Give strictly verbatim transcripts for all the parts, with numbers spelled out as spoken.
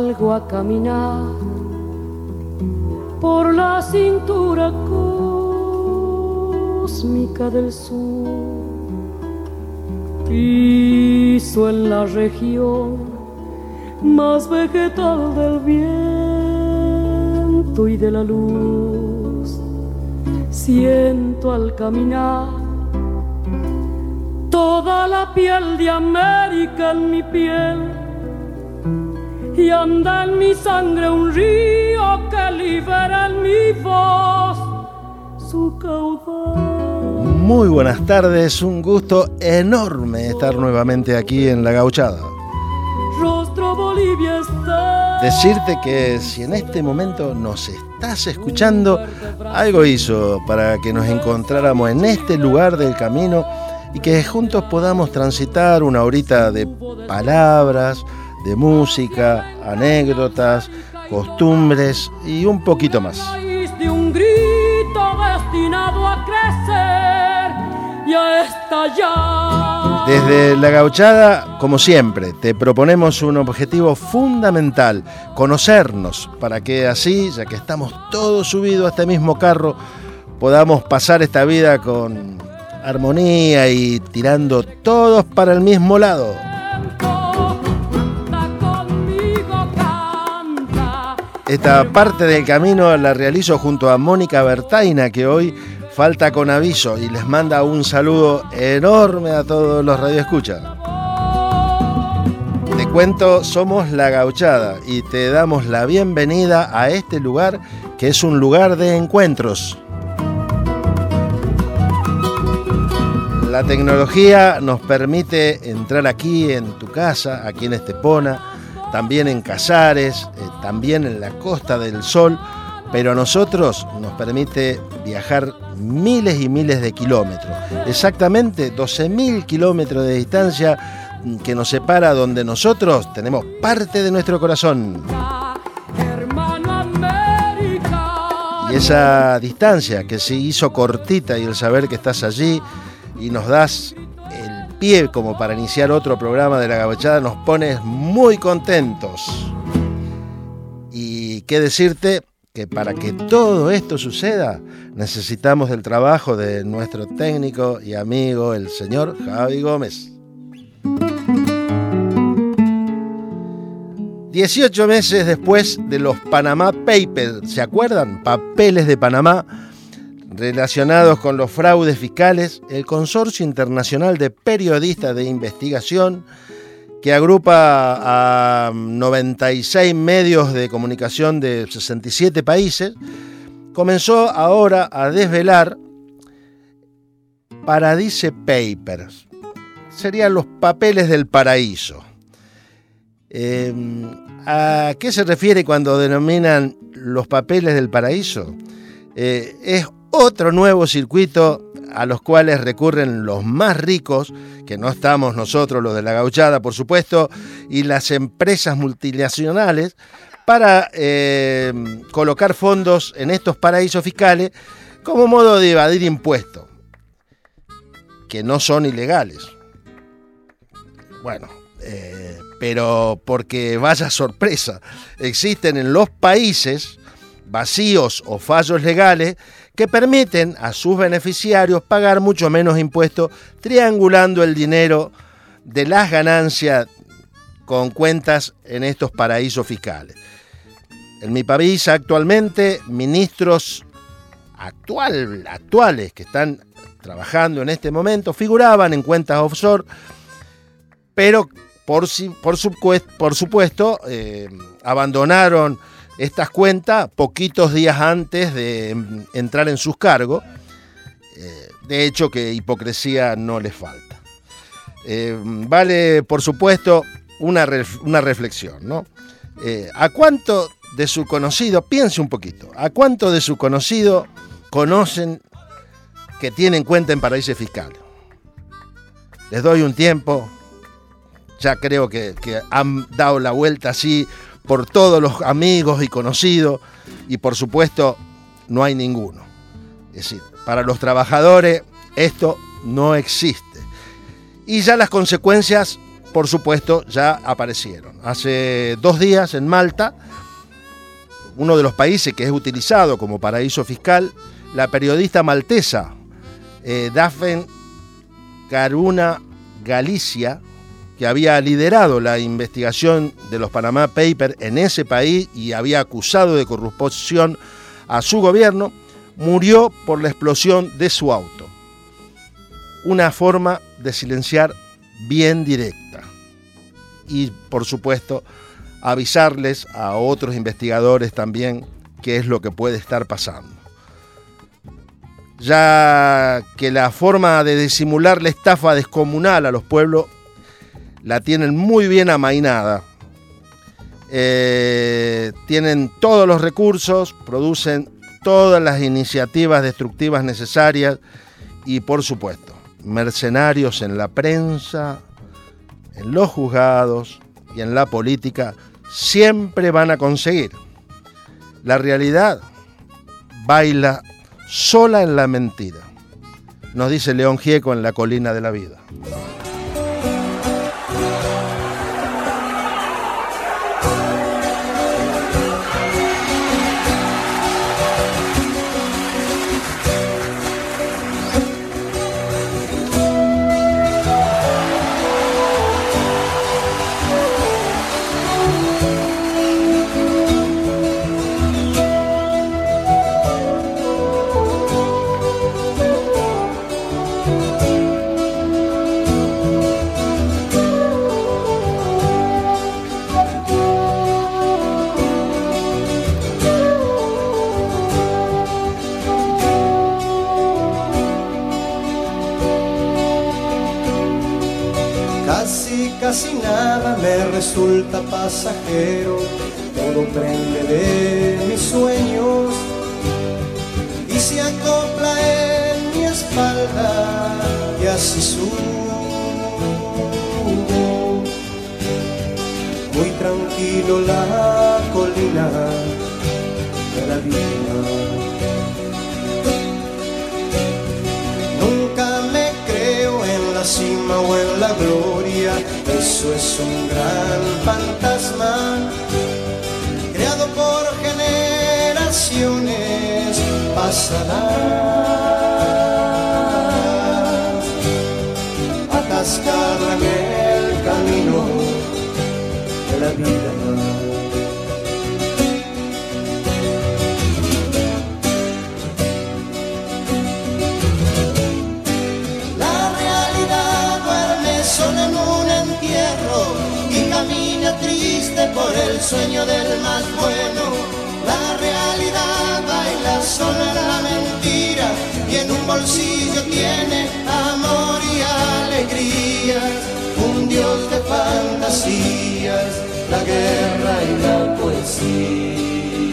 salgo a caminar por la cintura cósmica del sur. Piso en la región más vegetal del viento y de la luz. Siento al caminar toda la piel de América en mi piel, y anda en mi sangre un río que libera en mi voz su caudal. Muy buenas tardes, un gusto enorme estar nuevamente aquí en La Gauchada. Rostro Bolivia está. Decirte que si en este momento nos estás escuchando, algo hizo para que nos encontráramos en este lugar del camino y que juntos podamos transitar una horita de palabras, de música, anécdotas, costumbres y un poquito más. De un grito destinado a crecer y a estallar. Desde La Gauchada, como siempre, te proponemos un objetivo fundamental: conocernos, para que así, ya que estamos todos subidos a este mismo carro, podamos pasar esta vida con armonía y tirando todos para el mismo lado. Esta parte del camino la realizo junto a Mónica Bertaina, que hoy falta con aviso y les manda un saludo enorme a todos los radioescuchas. Te cuento, somos La Gauchada y te damos la bienvenida a este lugar que es un lugar de encuentros. La tecnología nos permite entrar aquí en tu casa, aquí en Estepona, también en Casares, eh, también en la Costa del Sol, pero a nosotros nos permite viajar miles y miles de kilómetros, exactamente doce mil kilómetros de distancia que nos separa, donde nosotros tenemos parte de nuestro corazón. Y esa distancia que se hizo cortita, y el saber que estás allí y nos das el pie como para iniciar otro programa de La Gauchada, nos pones muy contentos. Y qué decirte que para que todo esto suceda necesitamos del trabajo de nuestro técnico y amigo, el señor Javi Gómez. dieciocho meses después de los Panama Papers, ¿se acuerdan? Papeles de Panamá relacionados con los fraudes fiscales, el Consorcio Internacional de Periodistas de Investigación, que agrupa a noventa y seis medios de comunicación de sesenta y siete países, comenzó ahora a desvelar Paradise Papers. Serían los papeles del paraíso. Eh, ¿A qué se refiere cuando denominan los papeles del paraíso? Eh, es otro nuevo circuito a los cuales recurren los más ricos, que no estamos nosotros, los de La Gauchada, por supuesto, y las empresas multinacionales, para eh, colocar fondos en estos paraísos fiscales como modo de evadir impuestos, que no son ilegales. Bueno, eh, pero porque vaya sorpresa, existen en los países vacíos o fallos legales que permiten a sus beneficiarios pagar mucho menos impuestos, triangulando el dinero de las ganancias con cuentas en estos paraísos fiscales. En mi país actualmente, ministros actual, actuales que están trabajando en este momento figuraban en cuentas offshore, pero por, por, supuesto, por supuesto eh, abandonaron estas cuentas poquitos días antes de entrar en sus cargos. Eh, de hecho, que hipocresía no les falta. Eh, vale, por supuesto, una, ref, una reflexión, ¿no? Eh, ¿A cuánto de su conocido, piense un poquito, a cuánto de su conocido conocen que tienen cuenta en paraísos fiscales? Les doy un tiempo, ya creo que, que han dado la vuelta así por todos los amigos y conocidos, y por supuesto no hay ninguno. Es decir, para los trabajadores esto no existe. Y ya las consecuencias por supuesto, ya aparecieron. Hace dos días en Malta, uno de los países que es utilizado como paraíso fiscal, la periodista maltesa eh, Daphne Caruana Galizia, que había liderado la investigación de los Panama Papers en ese país y había acusado de corrupción a su gobierno, murió por la explosión de su auto. Una forma de silenciar bien directa. Y, por supuesto, avisarles a otros investigadores también qué es lo que puede estar pasando. Ya que la forma de disimular la estafa descomunal a los pueblos la tienen muy bien amainada. Eh, tienen todos los recursos, producen todas las iniciativas destructivas necesarias y, por supuesto, mercenarios en la prensa, en los juzgados y en la política siempre van a conseguir. La realidad baila sola en la mentira, nos dice León Gieco en La colina de la vida. Casi nada me resulta pasajero, todo prende de mis sueños y se acopla en mi espalda y así subo, muy tranquilo la colina de la vida. Nunca me creo en la cima o en la gloria, eso es un gran fantasma creado por generaciones pasadas, atascado en el camino de la vida. Triste por el sueño del más bueno, la realidad baila sola en la mentira y en un bolsillo tiene amor y alegrías, un dios de fantasías, la guerra y la poesía.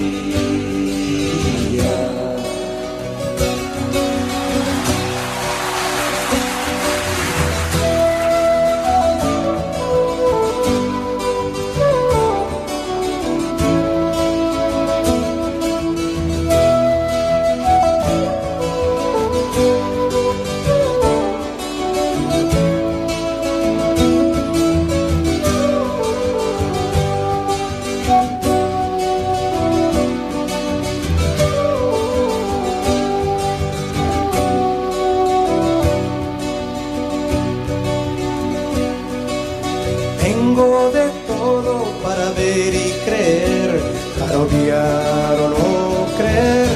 Tengo de todo para ver y creer, para odiar o no creer,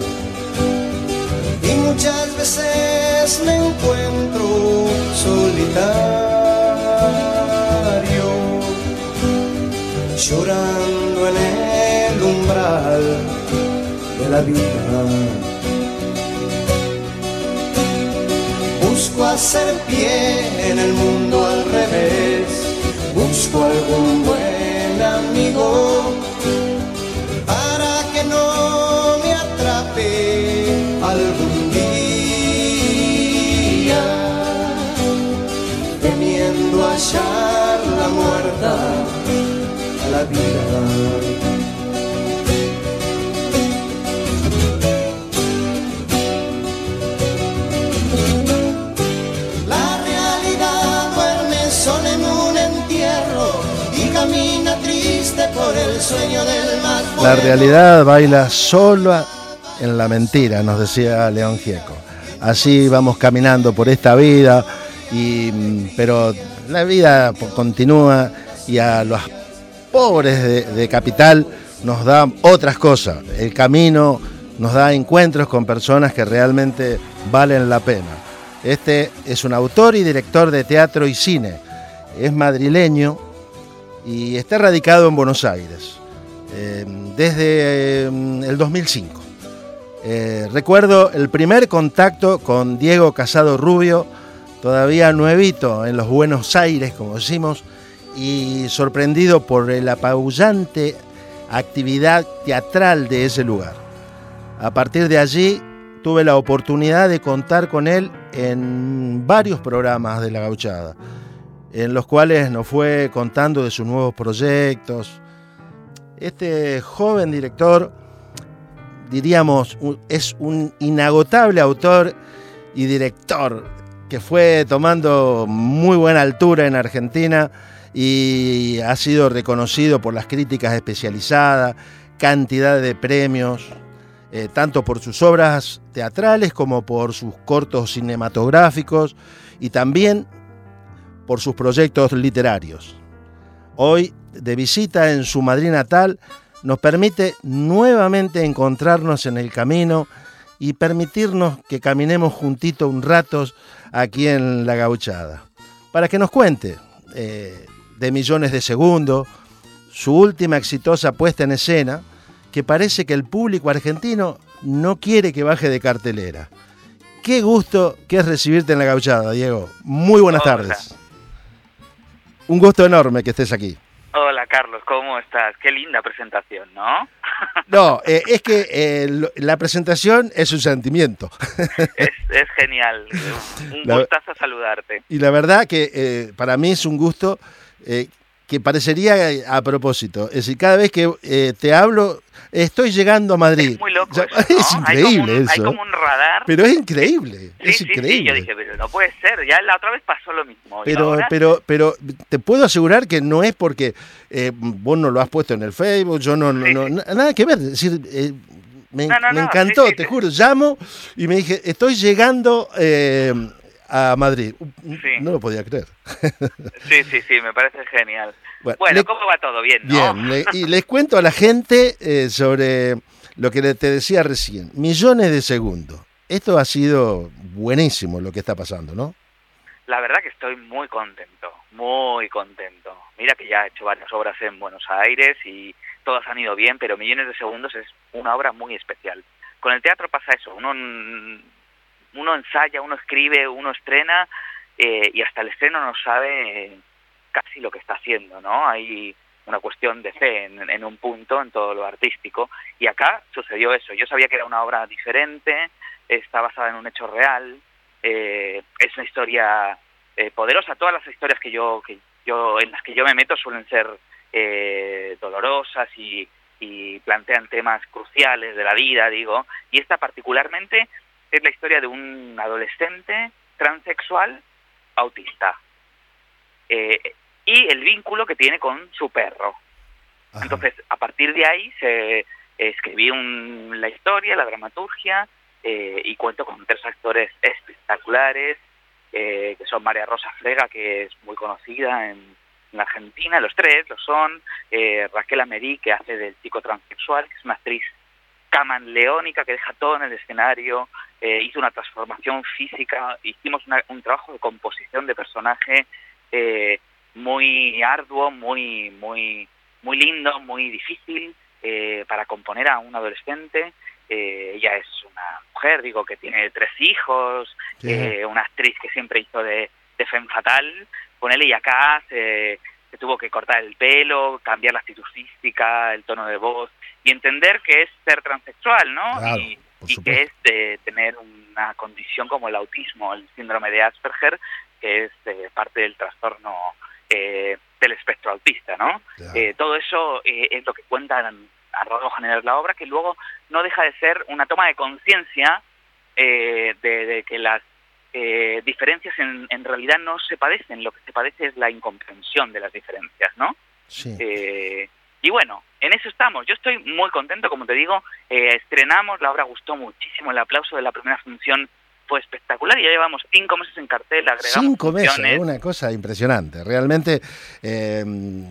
y muchas veces me encuentro solitario, llorando en el umbral de la vida. Busco hacer pie en el mundo al revés, busco algún buen amigo para que no me atrape algún día, temiendo hallar la muerta a la vida. La realidad duerme sola en un La realidad baila sola en la mentira, nos decía León Gieco. Así vamos caminando por esta vida, y, pero la vida continúa y a los pobres de, de capital nos da otras cosas. El camino nos da encuentros con personas que realmente valen la pena. Este es un autor y director de teatro y cine. Es madrileño y está radicado en Buenos Aires eh, desde eh, el dos mil cinco. Eh, recuerdo el primer contacto con Diego Casado Rubio, todavía nuevito en los Buenos Aires, como decimos, y sorprendido por la apabullante actividad teatral de ese lugar. A partir de allí tuve la oportunidad de contar con él en varios programas de La Gauchada, en los cuales nos fue contando de sus nuevos proyectos. Este joven director, diríamos, es un inagotable autor y director que fue tomando muy buena altura en Argentina y ha sido reconocido por las críticas especializadas, cantidad de premios, eh, tanto por sus obras teatrales como por sus cortos cinematográficos y también por sus proyectos literarios. Hoy, de visita en su Madrid natal, nos permite nuevamente encontrarnos en el camino y permitirnos que caminemos juntitos un rato aquí en La Gauchada, para que nos cuente eh, de Millones de Segundos, su última exitosa puesta en escena, que parece que el público argentino no quiere que baje de cartelera. Qué gusto que es recibirte en La Gauchada, Diego. Muy buenas Hola. tardes. Un gusto enorme que estés aquí. Hola, Carlos, ¿cómo estás? Qué linda presentación, ¿no? No, eh, es que eh, lo- la presentación es un sentimiento. Es, es genial. Un La- gustazo saludarte. Y la verdad que eh, para mí es un gusto eh, que parecería eh, a propósito. Es decir, cada vez que eh, te hablo, estoy llegando a Madrid. Es muy loco Ya- eso, ¿no? Es increíble hay como un, eso. Hay como un radar. Pero es increíble, sí, es sí, increíble. sí, yo dije, pero no puede ser. Ya la otra vez pasó lo mismo. ¿Y Pero, ahora? pero, pero te puedo asegurar que no es porque eh, vos no lo has puesto en el Facebook, yo no, no, Sí, no- sí. na- nada que ver. Es decir, eh, me, No, no, me no, encantó, sí, sí, te sí. juro. Llamo y me dije, estoy llegando eh, a Madrid. Sí. No lo podía creer. Sí, sí, sí, me parece genial. Bueno, Bueno, le- ¿cómo va todo? Bien, ¿no? Bien, le- y les cuento a la gente eh, sobre lo que le- te decía recién. Millones de segundos. Esto ha sido buenísimo lo que está pasando, ¿no? La verdad que estoy muy contento, muy contento. Mira que ya he hecho varias obras en Buenos Aires y todas han ido bien, pero Millones de Segundos es una obra muy especial. Con el teatro pasa eso, uno, uno ensaya, uno escribe, uno estrena eh, y hasta el estreno no sabe eh, casi lo que está haciendo, ¿no? Hay una cuestión de fe en, en un punto, en todo lo artístico, y acá sucedió eso. Yo sabía que era una obra diferente, está basada en un hecho real, eh, es una historia eh, poderosa. Todas las historias que yo, que yo en las que yo me meto suelen ser eh, dolorosas y, y plantean temas cruciales de la vida, digo, y esta particularmente es la historia de un adolescente transexual autista eh, y el vínculo que tiene con su perro. Ajá. Entonces, a partir de ahí se eh, escribí un, la historia, la dramaturgia, eh, y cuento con tres actores espectaculares, eh, que son María Rosa Frega, que es muy conocida en, en la Argentina, los tres lo son, eh, Raquel Amerí, que hace del chico transexual, que es una actriz camaleónica que deja todo en el escenario, eh, hizo una transformación física, hicimos una, un trabajo de composición de personaje eh, muy arduo, muy muy muy lindo, muy difícil eh, para componer a un adolescente. Eh, ella es una mujer, digo, que tiene tres hijos, Sí. eh, una actriz que siempre hizo de, de femme fatal, ponele, y acá se, se tuvo que cortar el pelo, cambiar la actitud física, el tono de voz, y entender que es ser transexual, ¿no? Claro, y por y supuesto. que es de tener una condición como el autismo, el síndrome de Asperger, que es eh, parte del trastorno eh, del espectro autista, ¿no? Claro. Eh, todo eso eh, es lo que cuenta a rasgos generales la obra, que luego no deja de ser una toma de conciencia eh, de, de que las eh, diferencias en, en realidad no se padecen, lo que se padece es la incomprensión de las diferencias, ¿no? Sí. Eh, y bueno, en eso estamos. Yo estoy muy contento, como te digo, eh, estrenamos, la obra gustó muchísimo, el aplauso de la primera función fue espectacular y ya llevamos cinco meses en cartel, agregamos Cinco meses, funciones. una cosa impresionante. Realmente, eh,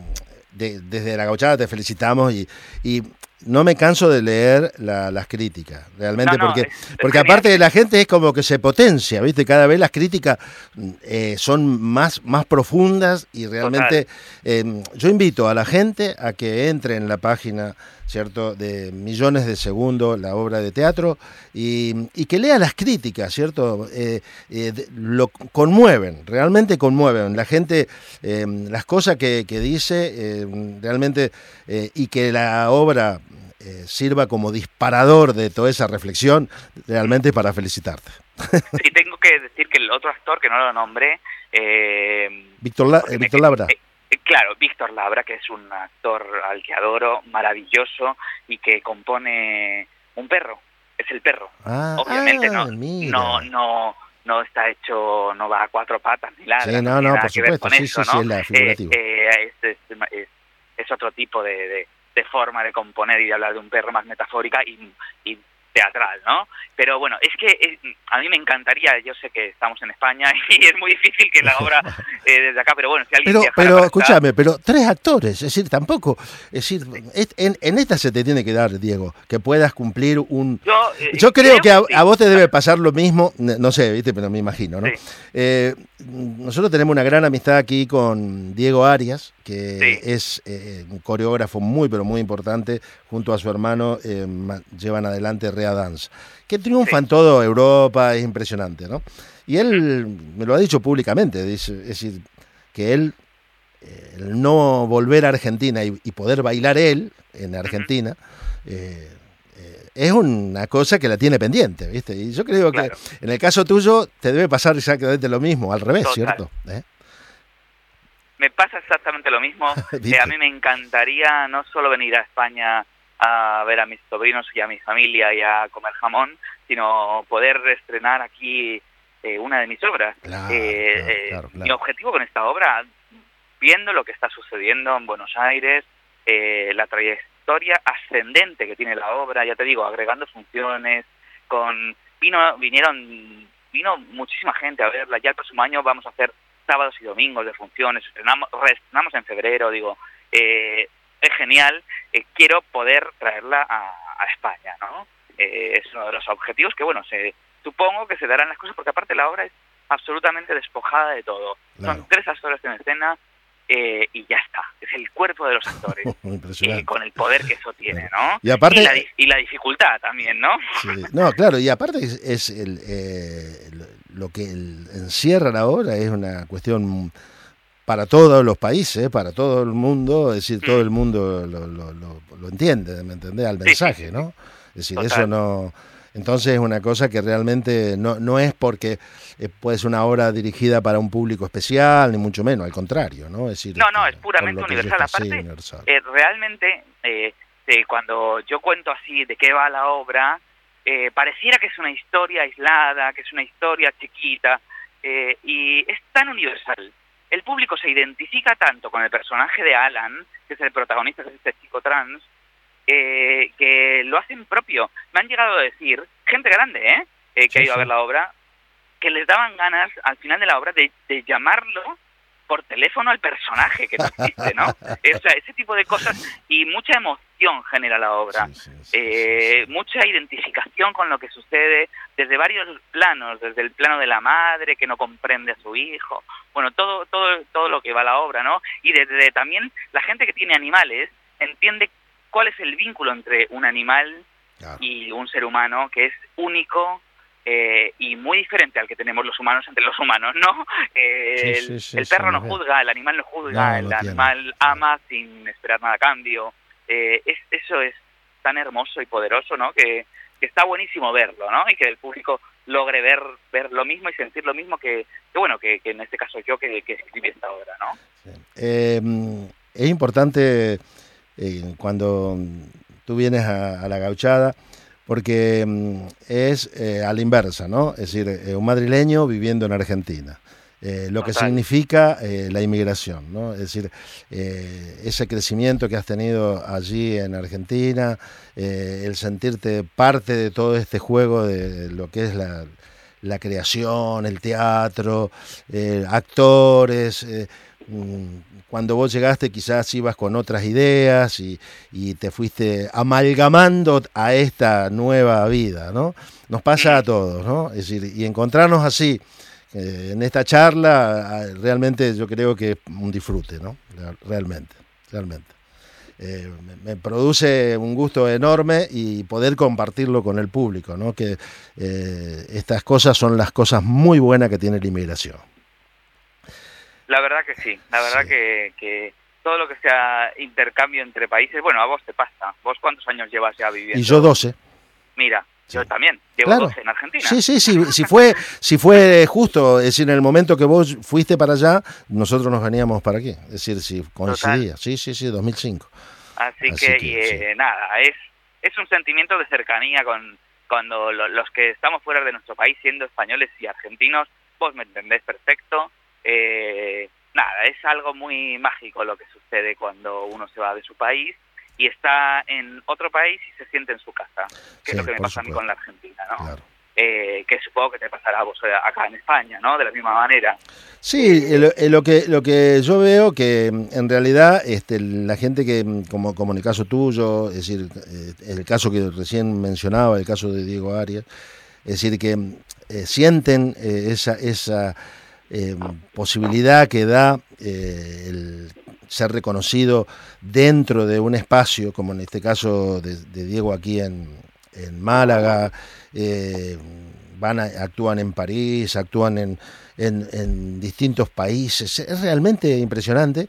de, desde La Gauchada te felicitamos y, y no me canso de leer la, las críticas, realmente, No, no, porque, es- es porque genial. aparte de la gente es como que se potencia, ¿viste? Cada vez las críticas eh, son más, más profundas y realmente eh, yo invito a la gente a que entre en la página, ¿cierto?, de Millones de Segundos, la obra de teatro, y, y que lea las críticas, ¿cierto? Eh, eh, de- lo conmueven, realmente conmueven. La gente, eh, las cosas que, que dice, eh, realmente, eh, y que la obra eh, sirva como disparador de toda esa reflexión, realmente para felicitarte. Sí, tengo que decir que el otro actor, que no lo nombré, eh, Víctor, La- porque eh, me- Víctor Labra. eh, eh, claro, Víctor Labra, que es un actor al que adoro, maravilloso, y que compone un perro, es el perro. Ah, Obviamente ah, no, mira. no, no, no está hecho, no va a cuatro patas ni ladra, Sí, no, no, tiene no, nada por que ver supuesto, con sí, eso, sí, ¿no? sí, es la figurativa. Eh, eh, es, es, es, es otro tipo de, de, de forma de componer y de hablar de un perro, más metafórica y, y teatral, ¿no? Pero bueno, es que eh, a mí me encantaría, yo sé que estamos en España y es muy difícil que la obra eh, desde acá, pero bueno, si alguien Pero, viajara pero para acá- escúchame, pero tres actores, es decir, tampoco, es decir, es- en, en esta se te tiene que dar, Diego, que puedas cumplir un... Yo, eh, Yo creo que a, sí. a vos te debe pasar lo mismo, n- no sé, viste, pero me imagino, ¿no? Sí. Eh, nosotros tenemos una gran amistad aquí con Diego Arias, que Sí. es eh, un coreógrafo muy, pero muy importante, junto a su hermano eh, ma- llevan adelante Rea Dance, que triunfa Sí. en toda Europa, es impresionante, ¿no? Y él me lo ha dicho públicamente, dice, es decir, que él, eh, el no volver a Argentina y, y poder bailar él en Argentina, eh, eh, es una cosa que la tiene pendiente, ¿viste? Y yo creo Claro. que en el caso tuyo te debe pasar exactamente lo mismo, al revés, Total. ¿cierto? ¿Eh? Me pasa exactamente lo mismo. ¿Viste? Eh, a mí me encantaría no solo venir a España a ver a mis sobrinos y a mi familia y a comer jamón, sino poder estrenar aquí eh, una de mis obras. Claro, Eh, claro, eh, claro, claro. Mi objetivo con esta obra, viendo lo que está sucediendo en Buenos Aires, eh, la trayectoria ascendente que tiene la obra, ya te digo, agregando funciones, con vino vinieron vino muchísima gente a verla. Ya el próximo año vamos a hacer sábados y domingos de funciones, estrenamos, reestrenamos en febrero, digo, eh, es genial, eh, quiero poder traerla a, a España, ¿no? Eh, es uno de los objetivos que, bueno, se supongo que se darán las cosas, porque aparte la obra es absolutamente despojada de todo. Claro. Son tres actores en escena eh, y ya está, es el cuerpo de los actores, Impresionante. eh, con el poder que eso tiene, ¿no? Y aparte- y, la, di- y la dificultad también, ¿no? Sí. No, claro, y aparte es, es el, eh, lo que el- encierra la obra es una cuestión para todos los países, para todo el mundo, es decir, todo el mundo lo, lo, lo, lo entiende, ¿me entendés? Al Sí, mensaje, sí, ¿no? Es decir, Total. eso no... Entonces es una cosa que realmente no, no es porque eh, puede ser una obra dirigida para un público especial, ni mucho menos, al contrario, ¿no? Es decir, No, no, este, es puramente todo lo que universal. es, sí, Aparte, universal. eh, realmente, eh, eh, cuando yo cuento así de qué va la obra, eh, pareciera que es una historia aislada, que es una historia chiquita, eh, y es tan universal. El público se identifica tanto con el personaje de Alan, que es el protagonista, que es este chico trans, eh, que lo hacen propio. Me han llegado a decir, gente grande, ¿eh? eh que Sí, ha ido sí. a ver la obra, que les daban ganas al final de la obra de, de llamarlo por teléfono al personaje que no existe, ¿no? Eh, o sea, ese tipo de cosas, y mucha emoción genera la obra. Sí, sí, sí, Eh, sí, sí. mucha identificación con lo que sucede desde varios planos, desde el plano de la madre que no comprende a su hijo, bueno, todo todo todo lo que va a la obra, ¿no? Y desde también la gente que tiene animales entiende cuál es el vínculo entre un animal Claro. y un ser humano que es único eh, y muy diferente al que tenemos los humanos entre los humanos, ¿no? Eh, Sí, sí, el, sí, el sí, perro no muy bien. juzga, el animal no juzga, No, el no tiene. animal ama sin esperar nada a cambio. Eh, es, eso es tan hermoso y poderoso, ¿no? Que, que está buenísimo verlo, ¿no? Y que el público logre ver ver lo mismo y sentir lo mismo que, que bueno, que, que en este caso yo que, que escribí esta obra, ¿no? Sí. Eh, es importante eh, cuando tú vienes a, a la Gauchada, porque mm, es eh, a la inversa, ¿no? Es decir, eh, un madrileño viviendo en Argentina. Eh, lo Total. que significa eh, la inmigración, ¿no? Es decir, eh, ese crecimiento que has tenido allí en Argentina, eh, el sentirte parte de todo este juego de lo que es la, la creación, el teatro, eh, actores. Eh, cuando vos llegaste quizás ibas con otras ideas y, y te fuiste amalgamando a esta nueva vida, ¿no? Nos pasa a todos, ¿no? Es decir, y encontrarnos así Eh, en esta charla realmente yo creo que es un disfrute, ¿no? Realmente, realmente. Eh, me, me produce un gusto enorme y poder compartirlo con el público, ¿no? Que eh, estas cosas son las cosas muy buenas que tiene la inmigración. La verdad que sí, la verdad Sí. que, que todo lo que sea intercambio entre países, bueno, a vos te pasa. ¿Vos cuántos años llevas ya viviendo? Y yo doce. Mira, Sí. yo también, llevo Claro. doce en Argentina. Sí, sí, sí, si fue, si fue justo, es decir, en el momento que vos fuiste para allá, nosotros nos veníamos para aquí, es decir, si coincidía, sí, sí, sí, dos mil cinco. Así, Así que, que, y, eh, sí. nada, es, es un sentimiento de cercanía con cuando lo- los que estamos fuera de nuestro país, siendo españoles y argentinos, vos me entendés perfecto. Eh, nada, es algo muy mágico lo que sucede cuando uno se va de su país y está en otro país y se siente en su casa, que Sí, es lo que me por pasa a mí supuesto. con la Argentina, ¿no? Claro. Eh, que supongo que te pasará a vos eh, acá en España, ¿no? De la misma manera. Sí, eh, lo, eh, lo que lo que yo veo que mm, en realidad este, la gente que, mm, como, como en el caso tuyo, es decir, eh, el caso que recién mencionaba, el caso de Diego Arias, es decir, que mm, eh, sienten eh, esa, esa eh, posibilidad que da eh, el ser reconocido dentro de un espacio, como en este caso de, de Diego aquí en, en Málaga, eh, van a, actúan en París, actúan en, en, en distintos países, es realmente impresionante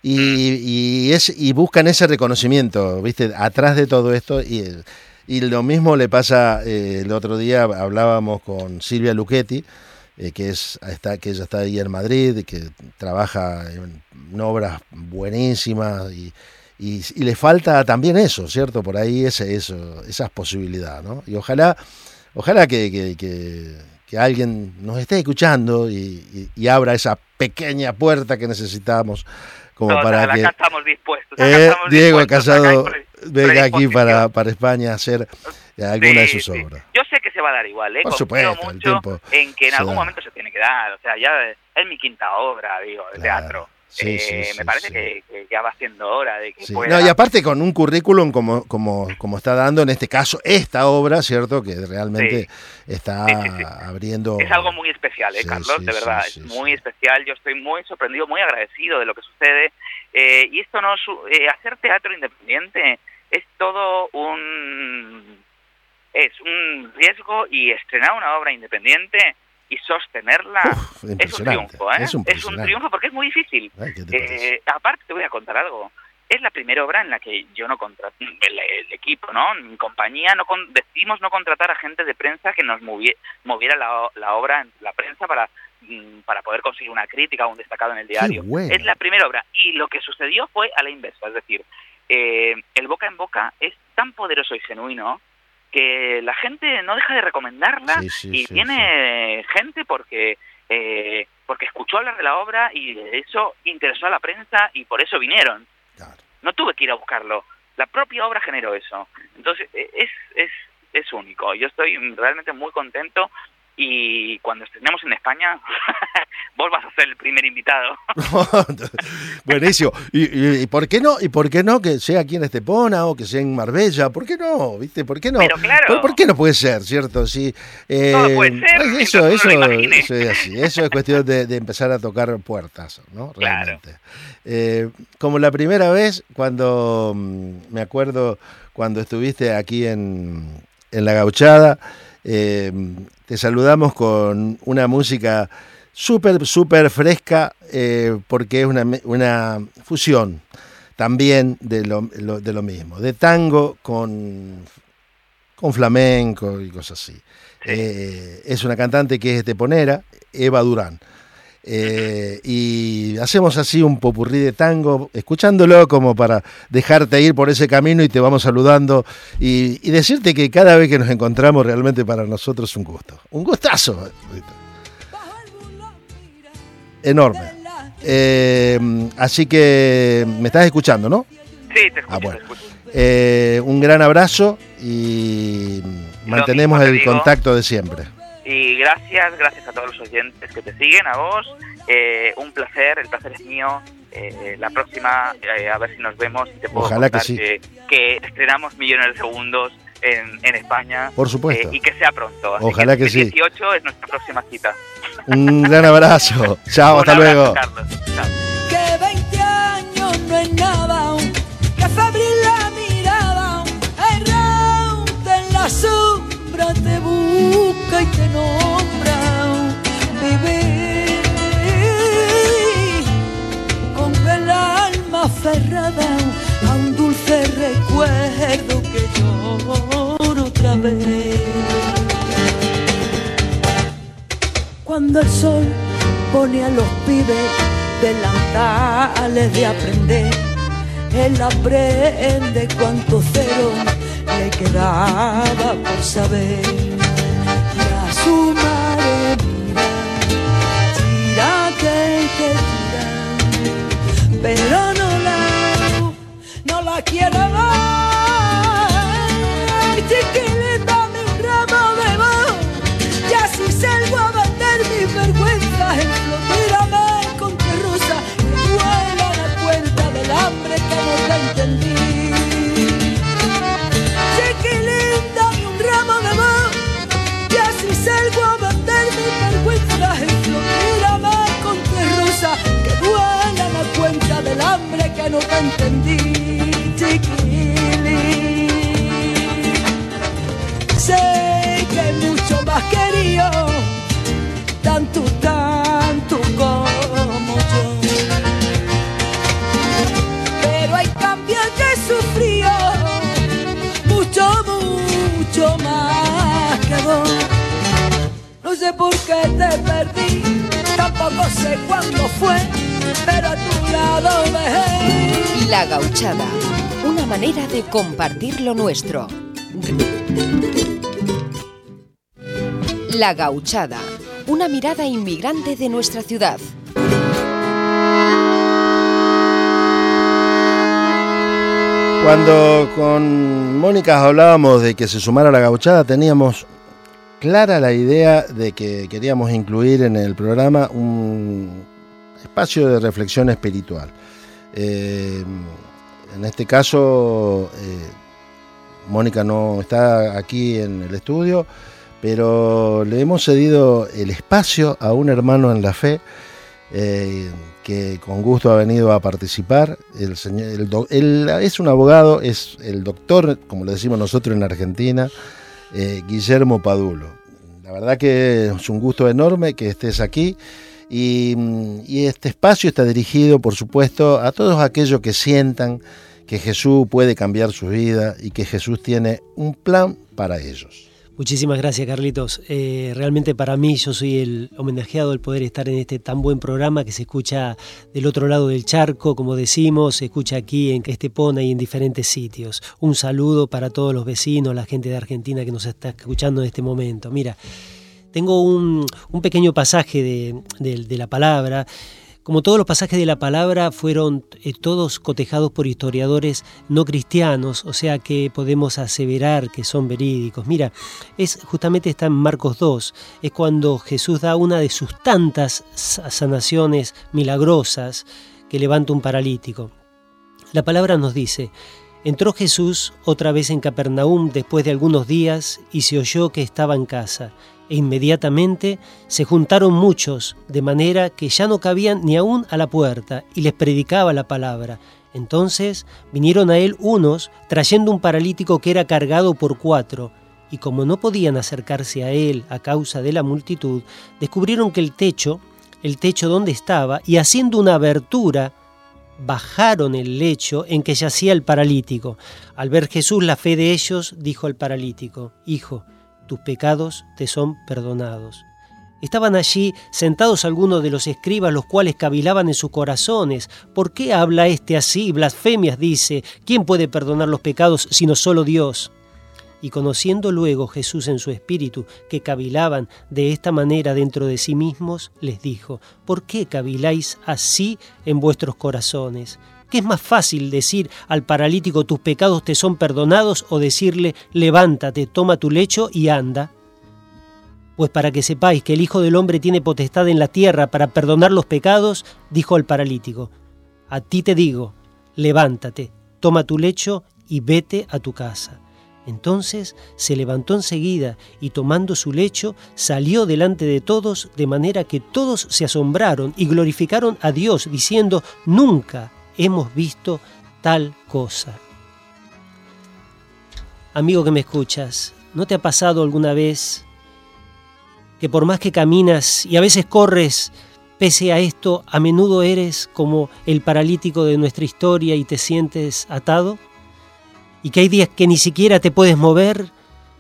y, y, es, y buscan ese reconocimiento, ¿viste? Atrás de todo esto y, y lo mismo le pasa, eh, el otro día hablábamos con Silvia Luchetti, eh, que es está que ella está ahí en Madrid, que trabaja en, en obras buenísimas y, y, y le falta también eso, ¿cierto? Por ahí ese, eso, esas posibilidades, ¿no? Y ojalá, ojalá que, que, que, que alguien nos esté escuchando y, y, y abra esa pequeña puerta que necesitamos como Total, para que acá estamos dispuestos. Acá eh, estamos Diego dispuestos, Casado acá hay pre- venga aquí predisposición. para, para España a hacer alguna de Sí, sus sí. obras. Yo sé que se va a dar igual, ¿eh? Por Confío supuesto, el mucho tiempo en que en se algún da. momento se tiene que dar. O sea, ya es mi quinta obra, digo, de Claro. teatro. Sí, Eh, sí, sí, me parece sí. que, que ya va siendo hora de que Sí. pueda... No, y aparte con un currículum como, como, como está dando en este caso esta obra, ¿cierto? Que realmente Sí. está Sí, sí, sí. abriendo... Es algo muy especial, ¿eh, Sí, Carlos? sí, de verdad, sí, sí, es muy sí. especial. Yo estoy muy sorprendido, muy agradecido de lo que sucede. Eh, y esto no... su- eh, hacer teatro independiente es todo un... Es un riesgo y estrenar una obra independiente y sostenerla Uf, es un impresionante. triunfo, ¿eh? Es Es un impresionante. triunfo porque es muy difícil. Ay, ¿qué te parece? Eh, aparte te voy a contar algo. Es la primera obra en la que yo no contraté, el, el equipo, ¿no? Mi compañía no con, decidimos no contratar a gente de prensa que nos movie, moviera la, la obra en la prensa para, mm, para poder conseguir una crítica o un destacado en el diario. bueno. Es la primera obra. Y lo que sucedió fue a la inversa. Es decir, eh, el boca en boca es tan poderoso y genuino que la gente no deja de recomendarla Sí, sí, y sí, viene gente porque eh, porque escuchó hablar de la obra y eso interesó a la prensa y por eso vinieron. Claro. No tuve que ir a buscarlo. La propia obra generó eso. Entonces, eh, es, es, es único. Yo estoy realmente muy contento y cuando estrenemos en España, vos vas a ser el primer invitado. Buenísimo. ¿Y, y, y por qué no? ¿Y por qué no que sea aquí en Estepona o que sea en Marbella? ¿Por qué no? ¿Viste? ¿Por qué no? Pero claro. ¿Por, por qué no puede ser, cierto? Sí, eh, Todo puede ser, ay, mientras eso, uno eso, lo imagine. eso es así. Eso es cuestión de, de empezar a tocar puertas, ¿no? Claro. Realmente. Eh, como la primera vez, cuando mm, me acuerdo cuando estuviste aquí en, en La Gauchada, eh, te saludamos con una música súper, súper fresca, eh, porque es una, una fusión también de lo, lo, de lo mismo, de tango con, con flamenco y cosas así. Sí. Eh, es una cantante que es esteponera, Eva Durán. Eh, y hacemos así un popurrí de tango, escuchándolo como para dejarte ir por ese camino y te vamos saludando y, y decirte que cada vez que nos encontramos realmente para nosotros es un gusto, un gustazo. enorme. Eh, así que me estás escuchando, ¿no? Sí, te escucho, ah, bueno. te escucho. Eh, un gran abrazo y Lo mantenemos mismo te el digo. contacto de siempre. Y gracias, gracias a todos los oyentes que te siguen, a vos. Eh, un placer, el placer es mío. Eh, la próxima, eh, a ver si nos vemos. Te puedo Ojalá que contar sí. que, que estrenamos Millones de Segundos en, en España. Por supuesto. Eh, y que sea pronto. Así Ojalá que el sí. dieciocho es nuestra próxima cita. Un gran abrazo. Chao, Un hasta abrazo, luego. Carlos. Chao. Que veinte años no es nada, que febril la mirada, errante en la sombra te busca y te nombra. Vivir con el alma aferrada a un dulce recuerdo que lloro otra vez. Cuando el sol pone a los pibes delantales de aprender, él aprende cuánto cero le quedaba por saber. Y a su madre mira, tira que te tira, pero no la, no la quiere dar. Chiquilín, dame un ramo de voz, y así salgo a vender mis vergüenzas en flor. Mírame con tu rosa, que duela la cuenta del hambre que no te entendí. Chiquilín, dame un ramo de voz, y así salgo a vender mis vergüenzas en flor. Mírame con tu rosa, que duela la cuenta del hambre que no te entendí. Chiquilín, sé que mucho más quería, tanto, tanto como yo. Pero hay cambios que sufrió, mucho, mucho más que vos. No sé por qué te perdí, tampoco sé cuándo fue, pero a tu lado dejé. La Gauchada, una manera de compartir lo nuestro. La Gauchada, una mirada inmigrante de nuestra ciudad. Cuando con Mónica hablábamos de que se sumara a la Gauchada, teníamos clara la idea de que queríamos incluir en el programa un espacio de reflexión espiritual. Eh, en este caso, eh, Mónica no está aquí en el estudio, pero le hemos cedido el espacio a un hermano en la fe eh, que con gusto ha venido a participar. El señor, el do, él es un abogado, es el doctor, como le decimos nosotros en Argentina, eh, Guillermo Padulo. La verdad que es un gusto enorme que estés aquí y, y este espacio está dirigido, por supuesto, a todos aquellos que sientan que Jesús puede cambiar su vida y que Jesús tiene un plan para ellos. Muchísimas gracias, Carlitos. Eh, realmente para mí, yo soy el homenajeado del poder estar en este tan buen programa que se escucha del otro lado del charco, como decimos, se escucha aquí en Estepona y en diferentes sitios. Un saludo para todos los vecinos, la gente de Argentina que nos está escuchando en este momento. Mira, tengo un, un pequeño pasaje de, de, de la palabra. Como todos los pasajes de la palabra fueron eh, todos cotejados por historiadores no cristianos, o sea que podemos aseverar que son verídicos. Mira, es justamente está en Marcos dos, es cuando Jesús da una de sus tantas sanaciones milagrosas que levanta un paralítico. La palabra nos dice: entró Jesús otra vez en Capernaum después de algunos días y se oyó que estaba en casa. E inmediatamente se juntaron muchos, de manera que ya no cabían ni aún a la puerta, y les predicaba la palabra. Entonces vinieron a él unos, trayendo un paralítico que era cargado por cuatro, y como no podían acercarse a él a causa de la multitud, descubrieron que el techo, el techo donde estaba, y haciendo una abertura, bajaron el lecho en que yacía el paralítico. Al ver Jesús la fe de ellos, dijo al paralítico: Hijo, tus pecados te son perdonados. Estaban allí sentados algunos de los escribas, los cuales cavilaban en sus corazones. ¿Por qué habla este así? Blasfemias dice. ¿Quién puede perdonar los pecados sino solo Dios? Y conociendo luego Jesús en su espíritu que cavilaban de esta manera dentro de sí mismos, les dijo: ¿por qué caviláis así en vuestros corazones? ¿Qué es más fácil decir al paralítico tus pecados te son perdonados, o decirle levántate, toma tu lecho y anda? Pues para que sepáis que el Hijo del Hombre tiene potestad en la tierra para perdonar los pecados, dijo al paralítico: a ti te digo, levántate, toma tu lecho y vete a tu casa. Entonces se levantó enseguida y tomando su lecho salió delante de todos, de manera que todos se asombraron y glorificaron a Dios, diciendo: nunca hemos visto tal cosa. Amigo que me escuchas, ¿no te ha pasado alguna vez que por más que caminas y a veces corres, pese a esto, a menudo eres como el paralítico de nuestra historia y te sientes atado? ¿Y que hay días que ni siquiera te puedes mover?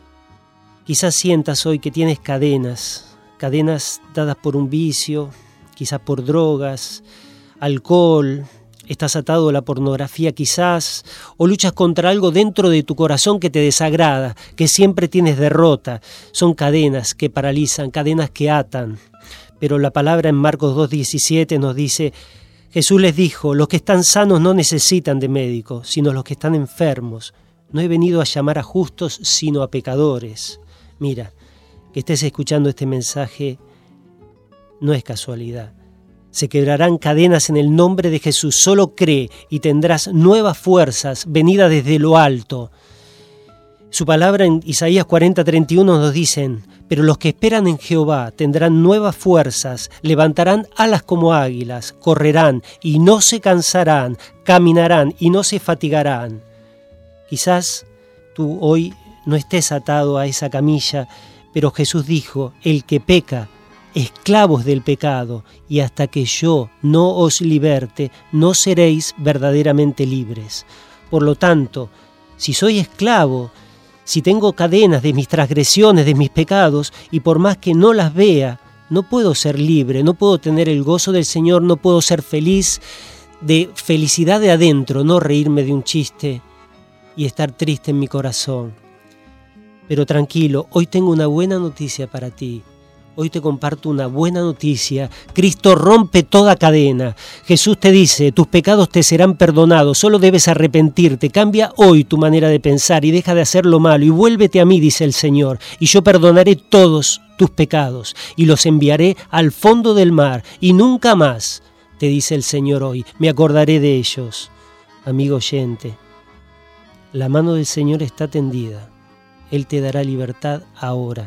Quizás sientas hoy que tienes cadenas, cadenas dadas por un vicio, quizás por drogas, alcohol, estás atado a la pornografía quizás, o luchas contra algo dentro de tu corazón que te desagrada, que siempre tienes derrota. Son cadenas que paralizan, cadenas que atan. Pero la palabra en Marcos dos diecisiete nos dice: Jesús les dijo: los que están sanos no necesitan de médico, sino los que están enfermos. No he venido a llamar a justos, sino a pecadores. Mira, que estés escuchando este mensaje no es casualidad. Se quebrarán cadenas en el nombre de Jesús. Solo cree y tendrás nuevas fuerzas venidas desde lo alto. Su palabra en Isaías cuarenta treinta y uno nos dicen: pero los que esperan en Jehová tendrán nuevas fuerzas, levantarán alas como águilas, correrán y no se cansarán, caminarán y no se fatigarán. Quizás tú hoy no estés atado a esa camilla, pero Jesús dijo: el que peca, esclavos del pecado, y hasta que yo no os liberte, no seréis verdaderamente libres. Por lo tanto, si soy esclavo, si tengo cadenas de mis transgresiones, de mis pecados, y por más que no las vea, no puedo ser libre, no puedo tener el gozo del Señor, no puedo ser feliz, de felicidad de adentro, no reírme de un chiste y estar triste en mi corazón. Pero tranquilo, hoy tengo una buena noticia para ti. Hoy te comparto una buena noticia. Cristo rompe toda cadena. Jesús te dice: tus pecados te serán perdonados, solo debes arrepentirte. Cambia hoy tu manera de pensar y deja de hacer lo malo y vuélvete a mí, dice el Señor, y yo perdonaré todos tus pecados y los enviaré al fondo del mar, y nunca más, te dice el Señor hoy, me acordaré de ellos. Amigo oyente, la mano del Señor está tendida. Él te dará libertad ahora.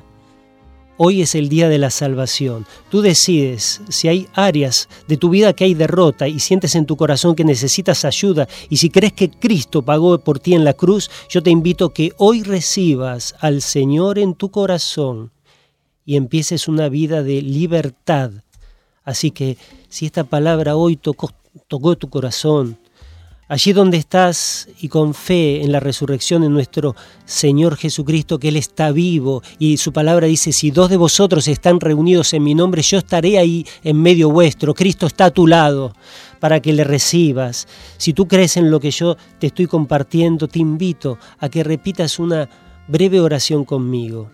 Hoy es el día de la salvación. Tú decides si hay áreas de tu vida que hay derrota y sientes en tu corazón que necesitas ayuda, y si crees que Cristo pagó por ti en la cruz, yo te invito a que hoy recibas al Señor en tu corazón y empieces una vida de libertad. Así que si esta palabra hoy tocó, tocó tu corazón, allí donde estás y con fe en la resurrección en nuestro Señor Jesucristo, que Él está vivo, y su palabra dice: si dos de vosotros están reunidos en mi nombre, yo estaré ahí en medio vuestro. Cristo está a tu lado para que le recibas. Si tú crees en lo que yo te estoy compartiendo, te invito a que repitas una breve oración conmigo.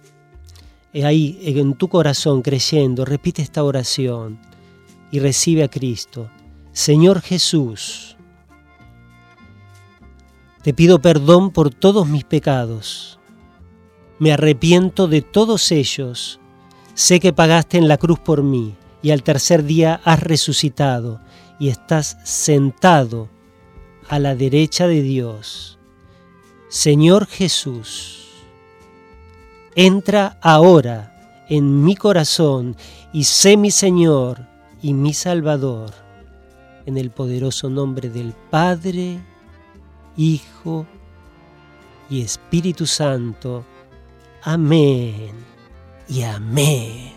Ahí en tu corazón, creyendo, repite esta oración y recibe a Cristo. Señor Jesús, te pido perdón por todos mis pecados. Me arrepiento de todos ellos. Sé que pagaste en la cruz por mí y al tercer día has resucitado y estás sentado a la derecha de Dios. Señor Jesús, entra ahora en mi corazón y sé mi Señor y mi Salvador. En el poderoso nombre del Padre, Hijo y Espíritu Santo. Amén y amén.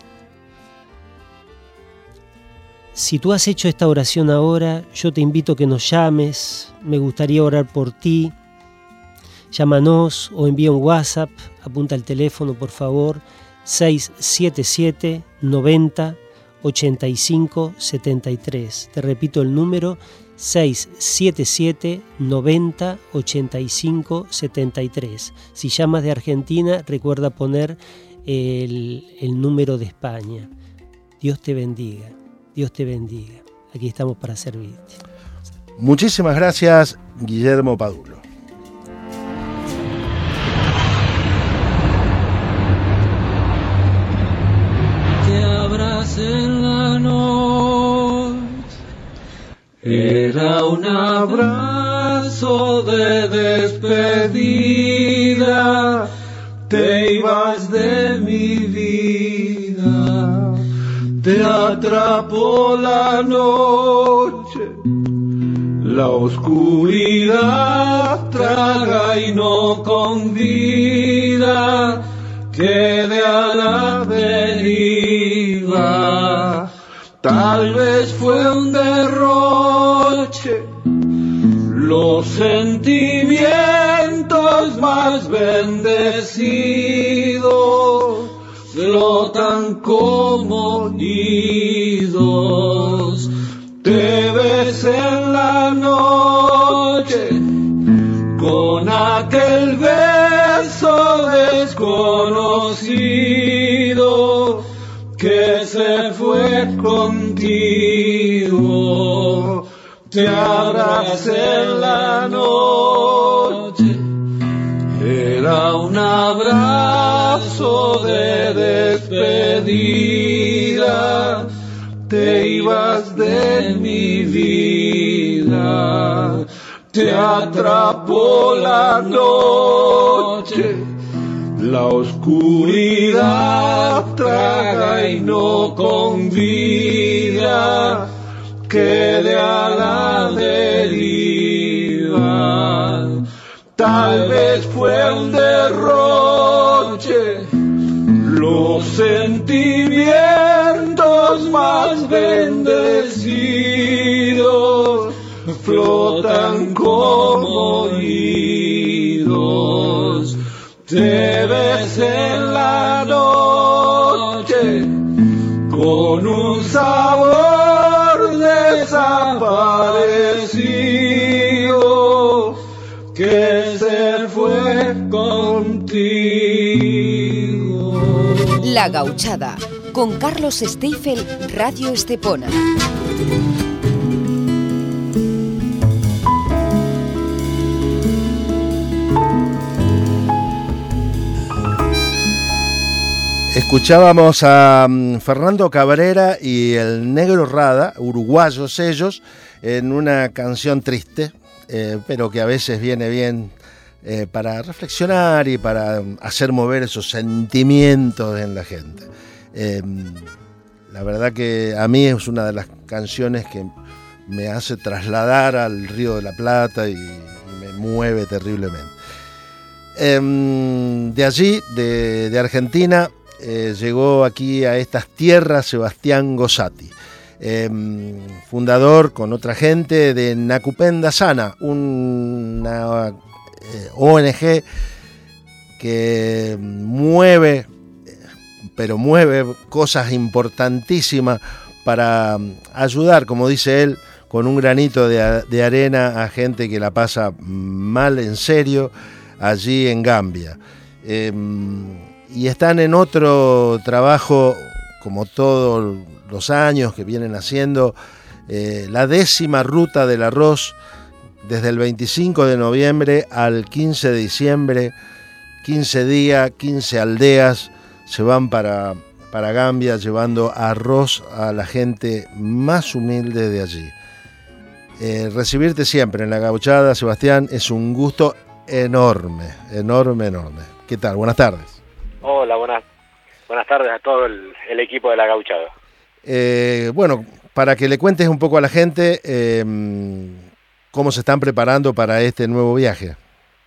Si tú has hecho esta oración ahora, yo te invito a que nos llames. Me gustaría orar por ti. Llámanos o envía un WhatsApp. Apunta el teléfono, por favor: seis siete siete, noventa, ochenta y cinco, setenta y tres. Te repito el número: seis siete siete, noventa, ochenta y cinco, setenta y tres. Si llamas de Argentina, recuerda poner el, el número de España. Dios te bendiga, Dios te bendiga. Aquí estamos para servirte. Muchísimas gracias, Guillermo Padulo. Te abracé en la noche, era un abrazo de despedida, te ibas de mi vida, te atrapó la noche, la oscuridad traga y no convida, quede a la deriva. Tal vez fue un derroche, los sentimientos más bendecidos flotan como idos. Te ves en la noche con aquel beso desconocido que se fue contigo. Te abracé en la noche, era un abrazo de despedida, te ibas de mi vida, te atrapó la noche, la oscuridad traga y no convida, quede a la deriva. Tal vez fue un derroche, los sentimientos más bendecidos flotan como idos. Te ves en la noche con un sabor desaparecido que se fue contigo. La Gauchada, con Carlos Stiefel, Radio Estepona. Escuchábamos a um, Fernando Cabrera y el Negro Rada, uruguayos ellos, en una canción triste, eh, pero que a veces viene bien eh, para reflexionar y para hacer mover esos sentimientos en la gente. Eh, la verdad que a mí es una de las canciones que me hace trasladar al Río de la Plata y, y me mueve terriblemente. Eh, de allí, de, de Argentina, Eh, llegó aquí a estas tierras Sebastián Gossati, eh, fundador con otra gente de Nakupenda Sana, una eh, O N G que mueve, pero mueve cosas importantísimas para ayudar, como dice él, con un granito de, de arena a gente que la pasa mal en serio allí en Gambia. Eh, Y están en otro trabajo, como todos los años que vienen haciendo, eh, la décima ruta del arroz, desde el veinticinco de noviembre al quince de diciembre, quince días, quince aldeas, se van para, para Gambia llevando arroz a la gente más humilde de allí. Eh, recibirte siempre en La Gauchada, Sebastián, es un gusto enorme, enorme, enorme. ¿Qué tal? Buenas tardes. Hola, buenas, buenas tardes a todo el, el equipo de La Gauchada. Eh, bueno, para que le cuentes un poco a la gente eh, cómo se están preparando para este nuevo viaje.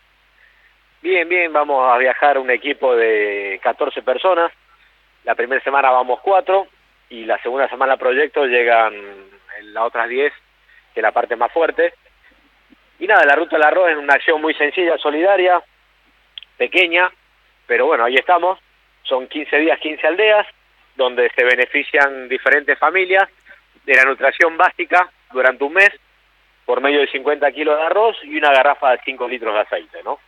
Bien, bien, vamos a viajar un equipo de catorce personas. La primera semana vamos cuatro y la segunda semana proyecto llegan las otras diez, que es la parte más fuerte. Y nada, la Ruta del Arroz es una acción muy sencilla, solidaria, pequeña, pero bueno, ahí estamos. Son quince días, quince aldeas, donde se benefician diferentes familias de la nutrición básica durante un mes, por medio de cincuenta kilos de arroz y una garrafa de cinco litros de aceite, ¿no?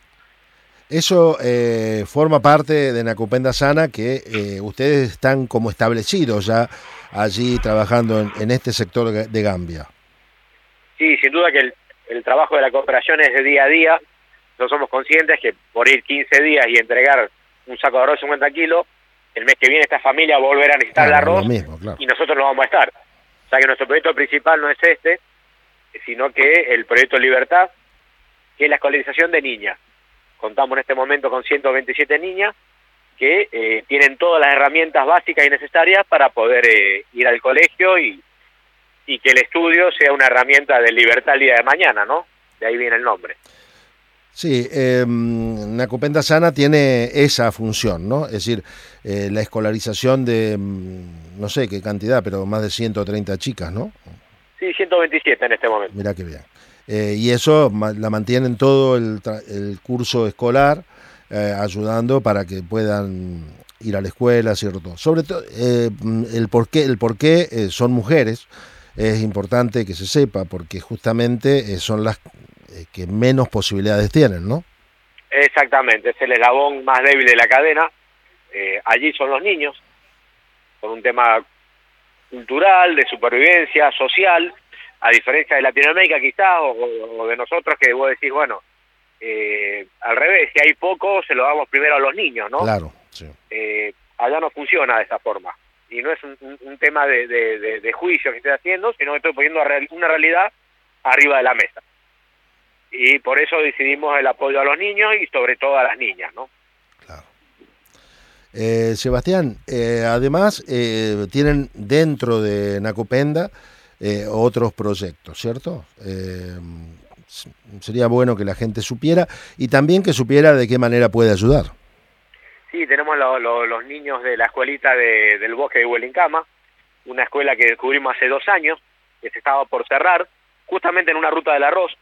Eso eh, forma parte de Nakupenda Sana, que eh, ustedes están como establecidos ya allí trabajando en, en este sector de Gambia. Sí, sin duda que el, el trabajo de la cooperación es de día a día. No somos conscientes que por ir quince días y entregar un saco de arroz de cincuenta kilos, el mes que viene esta familia volverá a necesitar Claro, el arroz lo mismo, claro. y nosotros no vamos a estar. O sea que nuestro proyecto principal no es este, sino que el proyecto Libertad, que es la escolarización de niñas. Contamos en este momento con ciento veintisiete niñas que eh, tienen todas las herramientas básicas y necesarias para poder eh, ir al colegio y, y que el estudio sea una herramienta de libertad el día de mañana, ¿no? De ahí viene el nombre. Sí, eh, Nakupenda Sana tiene esa función, ¿no? Es decir, eh, la escolarización de, no sé qué cantidad, pero más de ciento treinta chicas, ¿no? Sí, ciento veintisiete en este momento. Mirá qué bien. Eh, y eso ma- la mantienen todo el, tra- el curso escolar, eh, ayudando para que puedan ir a la escuela, ¿cierto? Sobre todo, eh, el por qué, el por qué eh, son mujeres, es importante que se sepa, porque justamente eh, son las eh, que menos posibilidades tienen, ¿no? Exactamente, es el eslabón más débil de la cadena. Eh, allí son los niños, por un tema cultural, de supervivencia, social, a diferencia de Latinoamérica quizás, o, o de nosotros, que vos decís, bueno, eh, al revés, si hay poco, se lo damos primero a los niños, ¿no? Claro, sí. Eh, allá no funciona de esa forma. Y no es un, un, un tema de, de, de, de juicio que estoy haciendo, sino que estoy poniendo una realidad arriba de la mesa. Y por eso decidimos el apoyo a los niños y sobre todo a las niñas, ¿no? Claro. Eh, Sebastián, eh, además eh, tienen dentro de Nakupenda eh, otros proyectos, ¿cierto? Eh, sería bueno que la gente supiera y también que supiera de qué manera puede ayudar. Sí, tenemos lo, lo, los niños de la escuelita de, del bosque de Huelincama, una escuela que descubrimos hace dos años, que se estaba por cerrar, justamente en una ruta del arroz,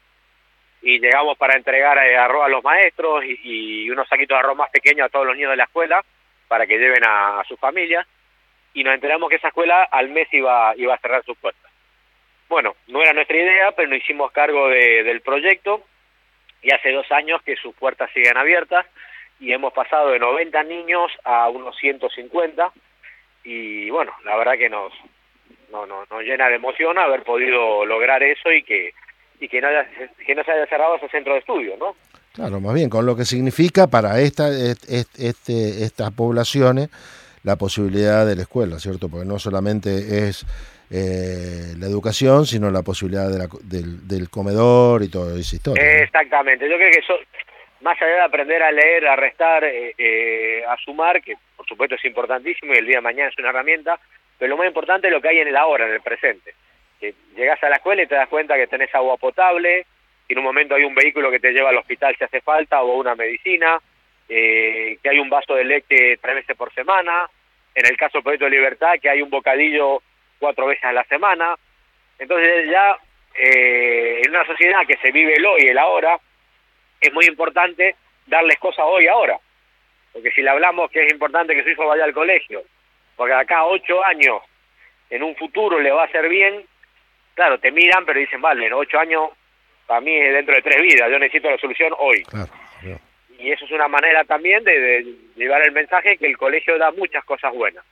y llegamos para entregar eh, arroz a los maestros y, y unos saquitos de arroz más pequeños a todos los niños de la escuela para que lleven a, a sus familias, y nos enteramos que esa escuela al mes iba, iba a cerrar sus puertas. Bueno, no era nuestra idea, pero nos hicimos cargo de, del proyecto, y hace dos años que sus puertas siguen abiertas, y hemos pasado de noventa niños a unos ciento cincuenta, y bueno, la verdad que nos, no, no, nos llena de emoción haber podido lograr eso y que y que no, haya, que no se haya cerrado ese centro de estudio, ¿no? Claro, más bien, con lo que significa para esta, este, este, estas poblaciones la posibilidad de la escuela, ¿cierto? Porque no solamente es eh, la educación, sino la posibilidad de la, del, del comedor y toda esa historia, ¿no? Exactamente, yo creo que eso, más allá de aprender a leer, a restar, eh, eh, a sumar, que por supuesto es importantísimo y el día de mañana es una herramienta, pero lo más importante es lo que hay en el ahora, en el presente. Que llegás a la escuela y te das cuenta que tenés agua potable, que en un momento hay un vehículo que te lleva al hospital si hace falta, o una medicina, eh, que hay un vaso de leche tres veces por semana, en el caso del Proyecto de Libertad, que hay un bocadillo cuatro veces a la semana. Entonces ya, eh, en una sociedad que se vive el hoy y el ahora, es muy importante darles cosas hoy y ahora. Porque si le hablamos que es importante que su hijo vaya al colegio, porque acá a ocho años, en un futuro le va a hacer bien, claro, te miran, pero dicen, vale, en ocho años, para mí es dentro de tres vidas, yo necesito la solución hoy. Claro, claro. Y eso es una manera también de, de llevar el mensaje que el colegio da muchas cosas buenas.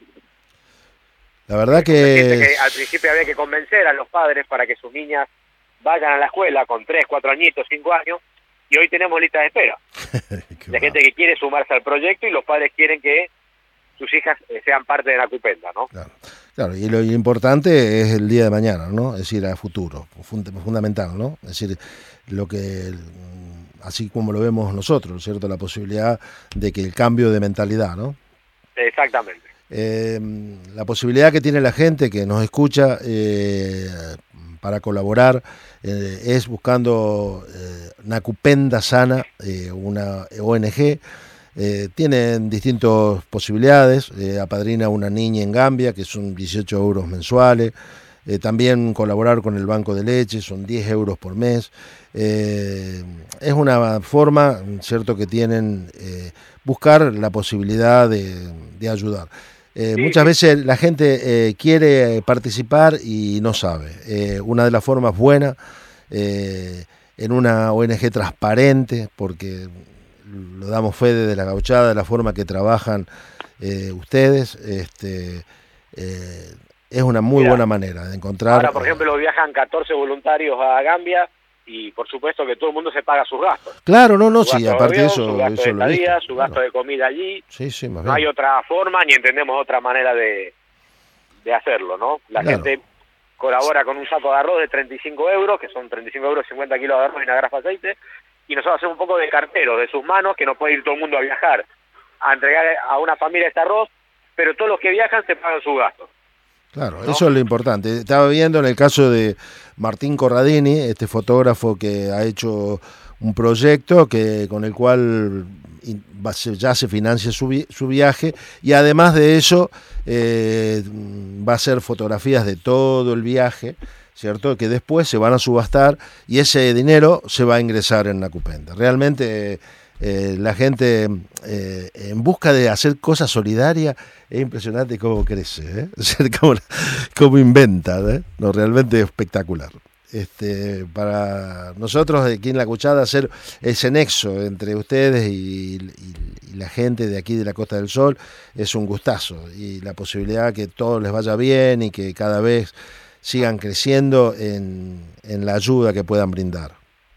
La verdad que... que al principio había que convencer a los padres para que sus niñas vayan a la escuela con tres, cuatro añitos, cinco años, y hoy tenemos lista de espera. De gente que quiere sumarse al proyecto y los padres quieren que sus hijas sean parte de Nakupenda, ¿no? Claro. Claro, y lo importante es el día de mañana, ¿no? Es decir, a futuro, fundamental, ¿no? Es decir, lo que, así como lo vemos nosotros, ¿cierto? La posibilidad de que el cambio de mentalidad, ¿no? Exactamente. Eh, la posibilidad que tiene la gente que nos escucha eh, para colaborar eh, es buscando eh, Nakupenda Sana, eh, una O N G. Eh, tienen distintas posibilidades, eh, apadrina una niña en Gambia, que son dieciocho euros mensuales, eh, también colaborar con el banco de leche, son diez euros por mes. Eh, es una forma, cierto, que tienen eh, buscar la posibilidad de, de ayudar. Eh, Sí, muchas sí. veces la gente eh, quiere participar y no sabe. Eh, una de las formas buenas, eh, en una O N G transparente, porque lo damos fe de la Gauchada, de la forma que trabajan eh, ustedes, este, eh, es una muy Mira, buena manera de encontrar... Ahora, por ejemplo, viajan catorce voluntarios a Gambia y, por supuesto, que todo el mundo se paga sus gastos. Claro, no, no, Su sí, gasto de aparte de avión, eso, su gasto eso de lo he visto, estadía, su claro. gasto de comida allí. Sí, sí, más No hay bien. otra forma ni entendemos otra manera de, de hacerlo, ¿no? La Claro. gente colabora con un saco de arroz de treinta y cinco euros, que son treinta y cinco euros, cincuenta kilos de arroz y una grafa de aceite, y nosotros hacemos un poco de cartero de sus manos, que no puede ir todo el mundo a viajar a entregar a una familia este arroz, pero todos los que viajan se pagan su gasto. Claro, ¿no? eso es lo importante. Estaba viendo en el caso de Martín Corradini, este fotógrafo que ha hecho un proyecto que con el cual in- va- se- ya se financia su, vi- su viaje, y además de eso eh, va a hacer fotografías de todo el viaje, ¿cierto? Que después se van a subastar y ese dinero se va a ingresar en Nacupenda. Realmente eh, la gente eh, en busca de hacer cosas solidarias, es impresionante cómo crece, ¿eh? O sea, cómo, cómo inventa, ¿eh? No, realmente espectacular. Este, para nosotros aquí en La Gauchada hacer ese nexo entre ustedes y, y, y la gente de aquí de la Costa del Sol es un gustazo, y la posibilidad que todo les vaya bien y que cada vez sigan creciendo en, en la ayuda que puedan brindar.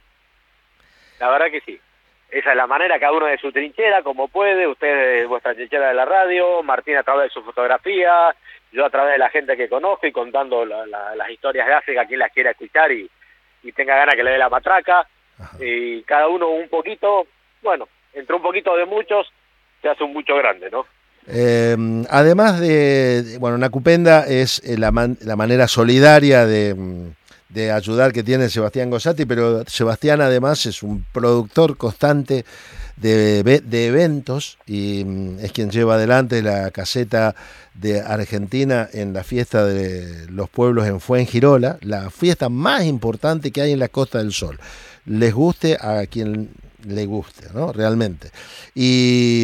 La verdad que sí. Esa es la manera, cada uno de su trinchera, como puede, usted de vuestra trinchera de la radio, Martín a través de su fotografía, yo a través de la gente que conozco y contando la, la, las historias de África, quien las quiera escuchar y, y tenga ganas que le dé la matraca. Ajá. Y cada uno un poquito, bueno, entre un poquito de muchos, se hace un mucho grande, ¿no? Eh, además de, bueno, Nacupenda es la, man, la manera solidaria de... de ayudar que tiene Sebastián Gossati, pero Sebastián además es un productor constante de, de eventos y es quien lleva adelante la caseta de Argentina en la fiesta de los pueblos en Fuengirola, la fiesta más importante que hay en la Costa del Sol. Les guste a quien le guste, ¿no? Realmente. Y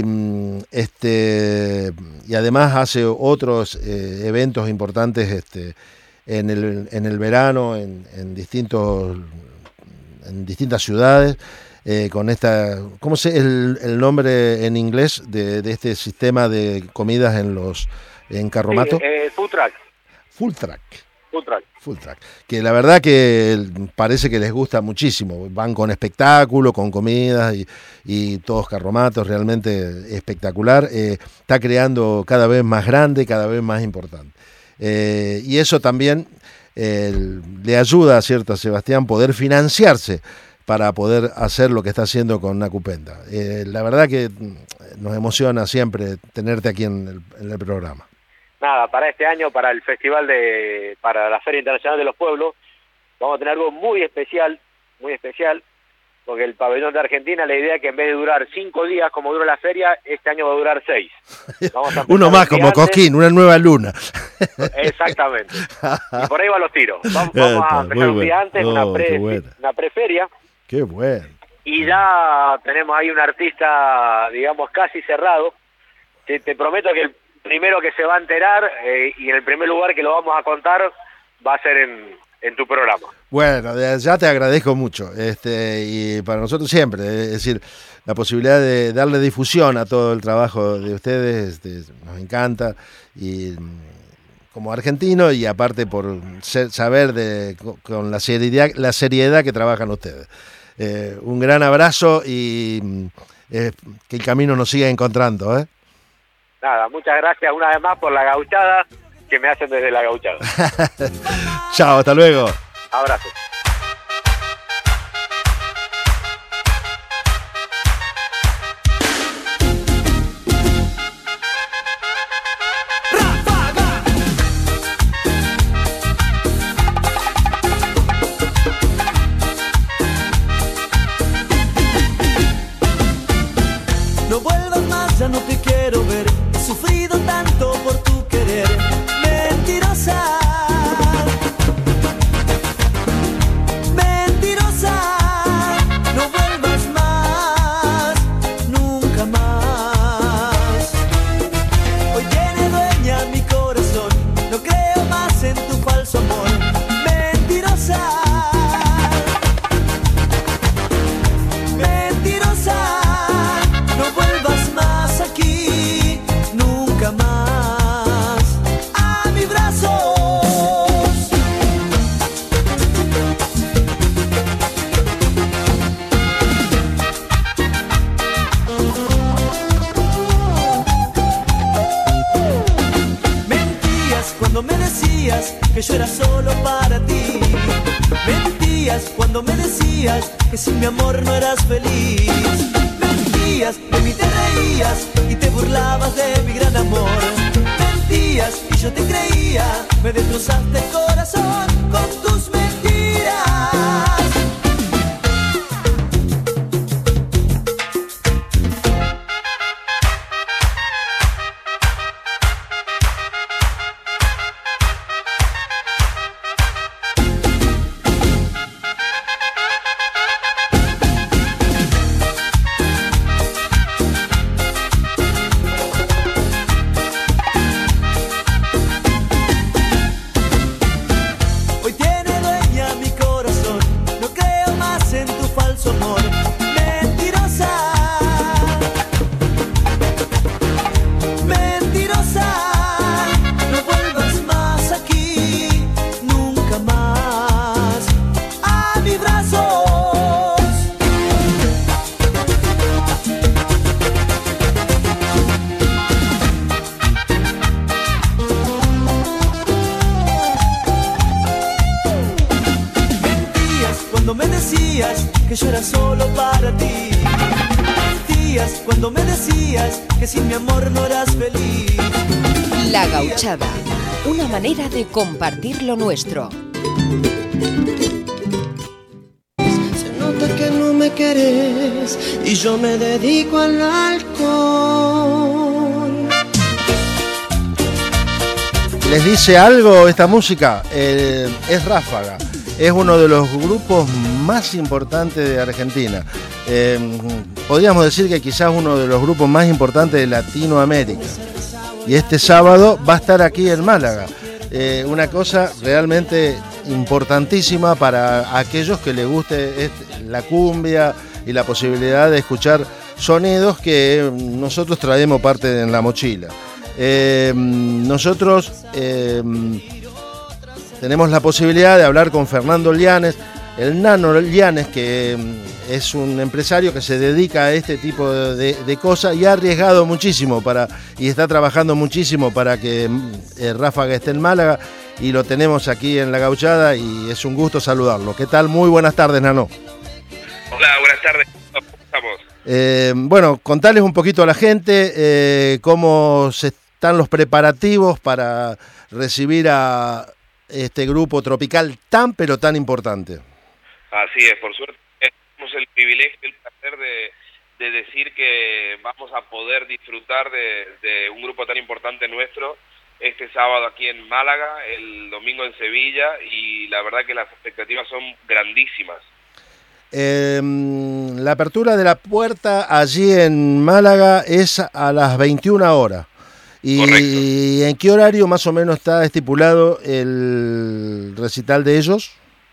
este y además hace otros eh, eventos importantes este en el, en el verano, en, en distintos en distintas ciudades, eh, con esta, ¿cómo es el, el nombre en inglés de, de este sistema de comidas en los en Carromato? Sí, eh, food truck. Full track. Full track. Full track. Que la verdad que parece que les gusta muchísimo. Van con espectáculo, con comidas y, y todos carromatos, realmente espectacular. Eh, está creando cada vez más grande, cada vez más importante. Eh, y eso también eh, le ayuda, ¿cierto?, a Sebastián poder financiarse para poder hacer lo que está haciendo con Nacupenda. Eh, la verdad que nos emociona siempre tenerte aquí en el, en el programa. Nada, para este año, para el festival de, para la Feria Internacional de los Pueblos, vamos a tener algo muy especial, muy especial, porque el pabellón de Argentina, la idea es que en vez de durar cinco días como dura la feria, este año va a durar seis. Vamos a Uno más como antes. Cosquín, una nueva luna. Exactamente. Y por ahí van los tiros. Vamos, vamos a empezar un día antes, oh, una, pre, bueno. una preferia. Qué bueno. Y ya tenemos ahí un artista, digamos, casi cerrado. Te, te prometo que el primero que se va a enterar eh, y en el primer lugar que lo vamos a contar va a ser en, en tu programa. Bueno, ya te agradezco mucho, este, y para nosotros siempre, es decir, la posibilidad de darle difusión a todo el trabajo de ustedes este, nos encanta, y como argentino y aparte por ser, saber de, con la seriedad, la seriedad que trabajan ustedes. Eh, un gran abrazo y eh, que el camino nos siga encontrando, ¿eh? Nada, muchas gracias una vez más por la gauchada que me hacen desde la gauchada. Chao, hasta luego. Abrazo. No vuelvas más, ya no te quiero ver. He sufrido tanto por tu querer. Mentirosa. Mentirosa. No vuelvas más, nunca más. Hoy tiene dueña que yo era solo para ti. Mentías cuando me decías que sin mi amor no eras feliz. Mentías, de mí te reías y te burlabas de mi gran amor. Mentías y yo te creía, me destrozaste el corazón con tus mentiras. Que yo era solo para ti. Mentías cuando me decías que sin mi amor no eras feliz. La Gauchada, una manera de compartir lo nuestro. Se nota que no me querés y yo me dedico al alcohol. ¿Les dice algo esta música? Eh, es Ráfaga. Es uno de los grupos más importantes de Argentina. Eh, podríamos decir que quizás uno de los grupos más importantes de Latinoamérica. Y este sábado va a estar aquí en Málaga. Eh, una cosa realmente importantísima para aquellos que les guste este, la cumbia y la posibilidad de escuchar sonidos que nosotros traemos parte en la mochila. Eh, nosotros... Eh, Tenemos la posibilidad de hablar con Fernando Llanes, el Nano Llanes, que es un empresario que se dedica a este tipo de, de cosas y ha arriesgado muchísimo para y está trabajando muchísimo para que eh, Ráfaga esté en Málaga, y lo tenemos aquí en La Gauchada y es un gusto saludarlo. ¿Qué tal? Muy buenas tardes, Nano. Hola, buenas tardes. ¿Cómo estamos? Eh, bueno, contarles un poquito a la gente eh, cómo se están los preparativos para recibir a este grupo tropical tan pero tan importante. Así es, por suerte tenemos el privilegio, el placer de, de decir que vamos a poder disfrutar de, de un grupo tan importante nuestro este sábado aquí en Málaga, el domingo en Sevilla, y la verdad que las expectativas son grandísimas. Eh, la apertura de la puerta allí en Málaga es a las veintiuna horas. ¿Y Correcto. En qué horario más o menos está estipulado el recital de ellos?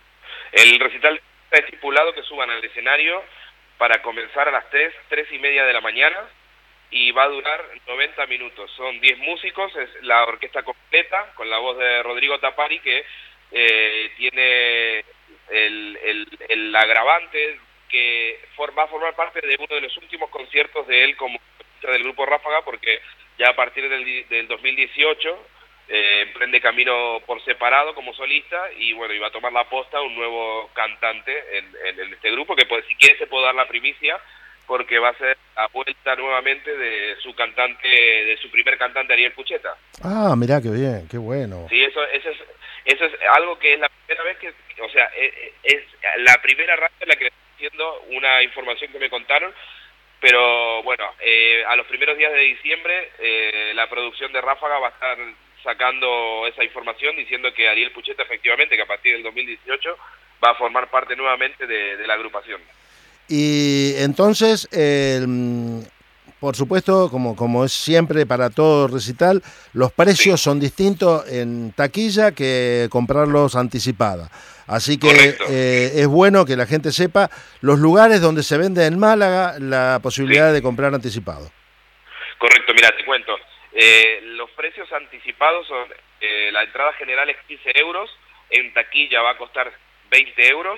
El recital está estipulado que suban al escenario para comenzar a las tres, tres y media de la mañana, y va a durar noventa minutos. Son diez músicos, es la orquesta completa, con la voz de Rodrigo Tapari, que eh, tiene el, el, el agravante que for, va a formar parte de uno de los últimos conciertos de él como del grupo Ráfaga, porque ya a partir del, del dos mil dieciocho eh, emprende camino por separado como solista, y bueno, iba a tomar la posta un nuevo cantante en, en, en este grupo, que pues, si quiere se puedo dar la primicia, porque va a ser la vuelta nuevamente de su cantante, de su primer cantante, Ariel Pucheta. Ah, mirá, qué bien, qué bueno. Sí, eso, eso es eso es algo que es la primera vez que, o sea, es, es la primera radio en la que estoy haciendo una información que me contaron. Pero bueno, eh, a los primeros días de diciembre eh, la producción de Ráfaga va a estar sacando esa información diciendo que Ariel Pucheta efectivamente, que a partir del dos mil dieciocho va a formar parte nuevamente de, de la agrupación. Y entonces, eh, por supuesto, como, como es siempre para todo recital, los precios sí. son distintos en taquilla que comprarlos anticipada. Así que eh, es bueno que la gente sepa los lugares donde se vende en Málaga la posibilidad sí. de comprar anticipado. Correcto, mira, te cuento. Eh, los precios anticipados son, eh, la entrada general es quince euros, en taquilla va a costar veinte euros,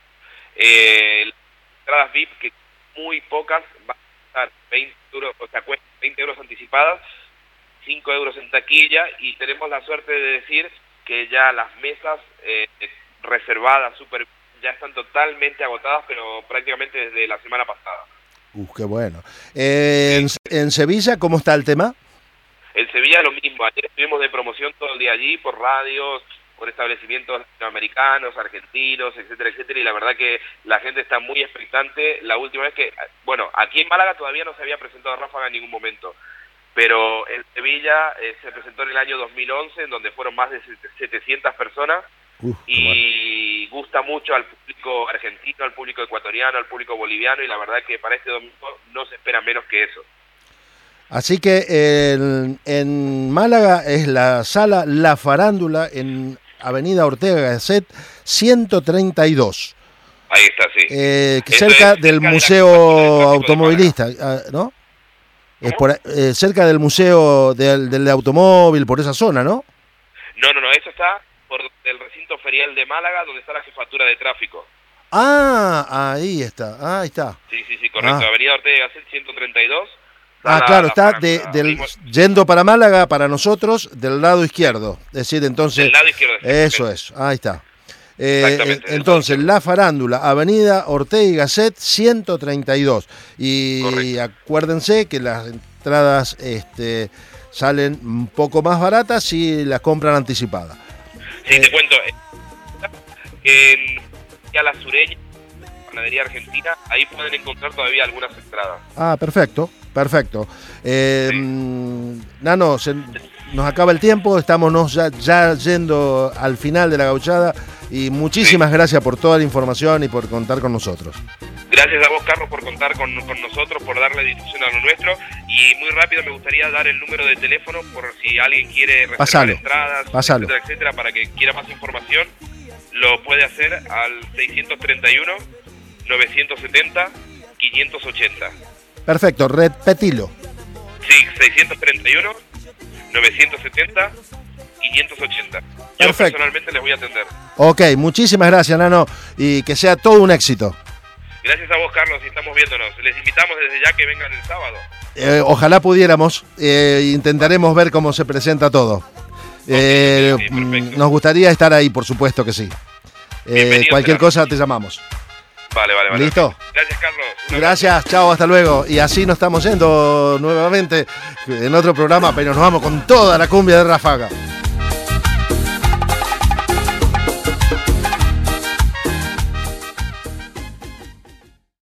eh, las entradas V I P, que muy pocas, van a costar veinte euros, o sea, veinte euros anticipadas, cinco euros en taquilla, y tenemos la suerte de decir que ya las mesas eh, reservadas, super, ya están totalmente agotadas, pero prácticamente desde la semana pasada. Uh, qué bueno. Eh, en, en Sevilla, ¿cómo está el tema? En Sevilla lo mismo, ayer estuvimos de promoción todo el día allí, por radios, por establecimientos latinoamericanos, argentinos, etcétera, etcétera, y la verdad que la gente está muy expectante. La última vez que, bueno, aquí en Málaga todavía no se había presentado Ráfaga en ningún momento, pero en Sevilla eh, se presentó en el año dos mil once, en donde fueron más de setecientas personas, uh, y bueno, gusta mucho al público argentino, al público ecuatoriano, al público boliviano, y la verdad que para este domingo no se espera menos que eso. Así que en, en Málaga es la sala La Farándula en Avenida Ortega Gasset ciento treinta y dos. Ahí está, sí. Eh, cerca es, del cerca Museo de Automovilista, ¿no? Es por, eh, cerca del Museo del, del Automóvil, por esa zona, ¿no? No, no, no, eso está por el recinto ferial de Málaga, donde está la jefatura de tráfico. Ah, ahí está, ahí está. Sí, sí, sí, correcto. Ah. Avenida Ortega Gasset ciento treinta y dos. Ah, la, claro, está de, del, yendo para Málaga, para nosotros, del lado izquierdo. Es decir, entonces... Del lado izquierdo. Eso es, ahí está. Eh, entonces, La Farándula, Avenida Ortega y Gasset, ciento treinta y dos. Y correcto, acuérdense que las entradas este, salen un poco más baratas si las compran anticipadas. Sí, eh, te cuento. En ya la Sureña, Panadería Argentina, ahí pueden encontrar todavía algunas entradas. Ah, perfecto. Perfecto. Eh, sí. Nano, se, nos acaba el tiempo, estamos ya, ya yendo al final de la gauchada y muchísimas sí. gracias por toda la información y por contar con nosotros. Gracias a vos, Carlos, por contar con, con nosotros, por darle difusión a lo nuestro, y muy rápido me gustaría dar el número de teléfono por si alguien quiere reservar Pasalo. entradas, Pasalo. etcétera, etcétera, para que quiera más información, lo puede hacer al seiscientos treinta y uno, novecientos setenta, quinientos ochenta. Perfecto, repetilo. Sí, seiscientos treinta y uno, novecientos setenta, quinientos ochenta. Yo Perfecto. Personalmente les voy a atender. Ok, muchísimas gracias, Nano, y que sea todo un éxito. Gracias a vos, Carlos, y estamos viéndonos. Les invitamos desde ya que vengan el sábado. Eh, ojalá pudiéramos, eh, intentaremos ver cómo se presenta todo. Okay, eh, okay, okay, nos gustaría estar ahí, por supuesto que sí. Eh, cualquier cosa te llamamos. Vale, vale, vale. ¿Listo? Gracias, Carlos. Gracias, chao, hasta luego. Y así nos estamos yendo nuevamente en otro programa, pero nos vamos con toda la cumbia de Ráfaga.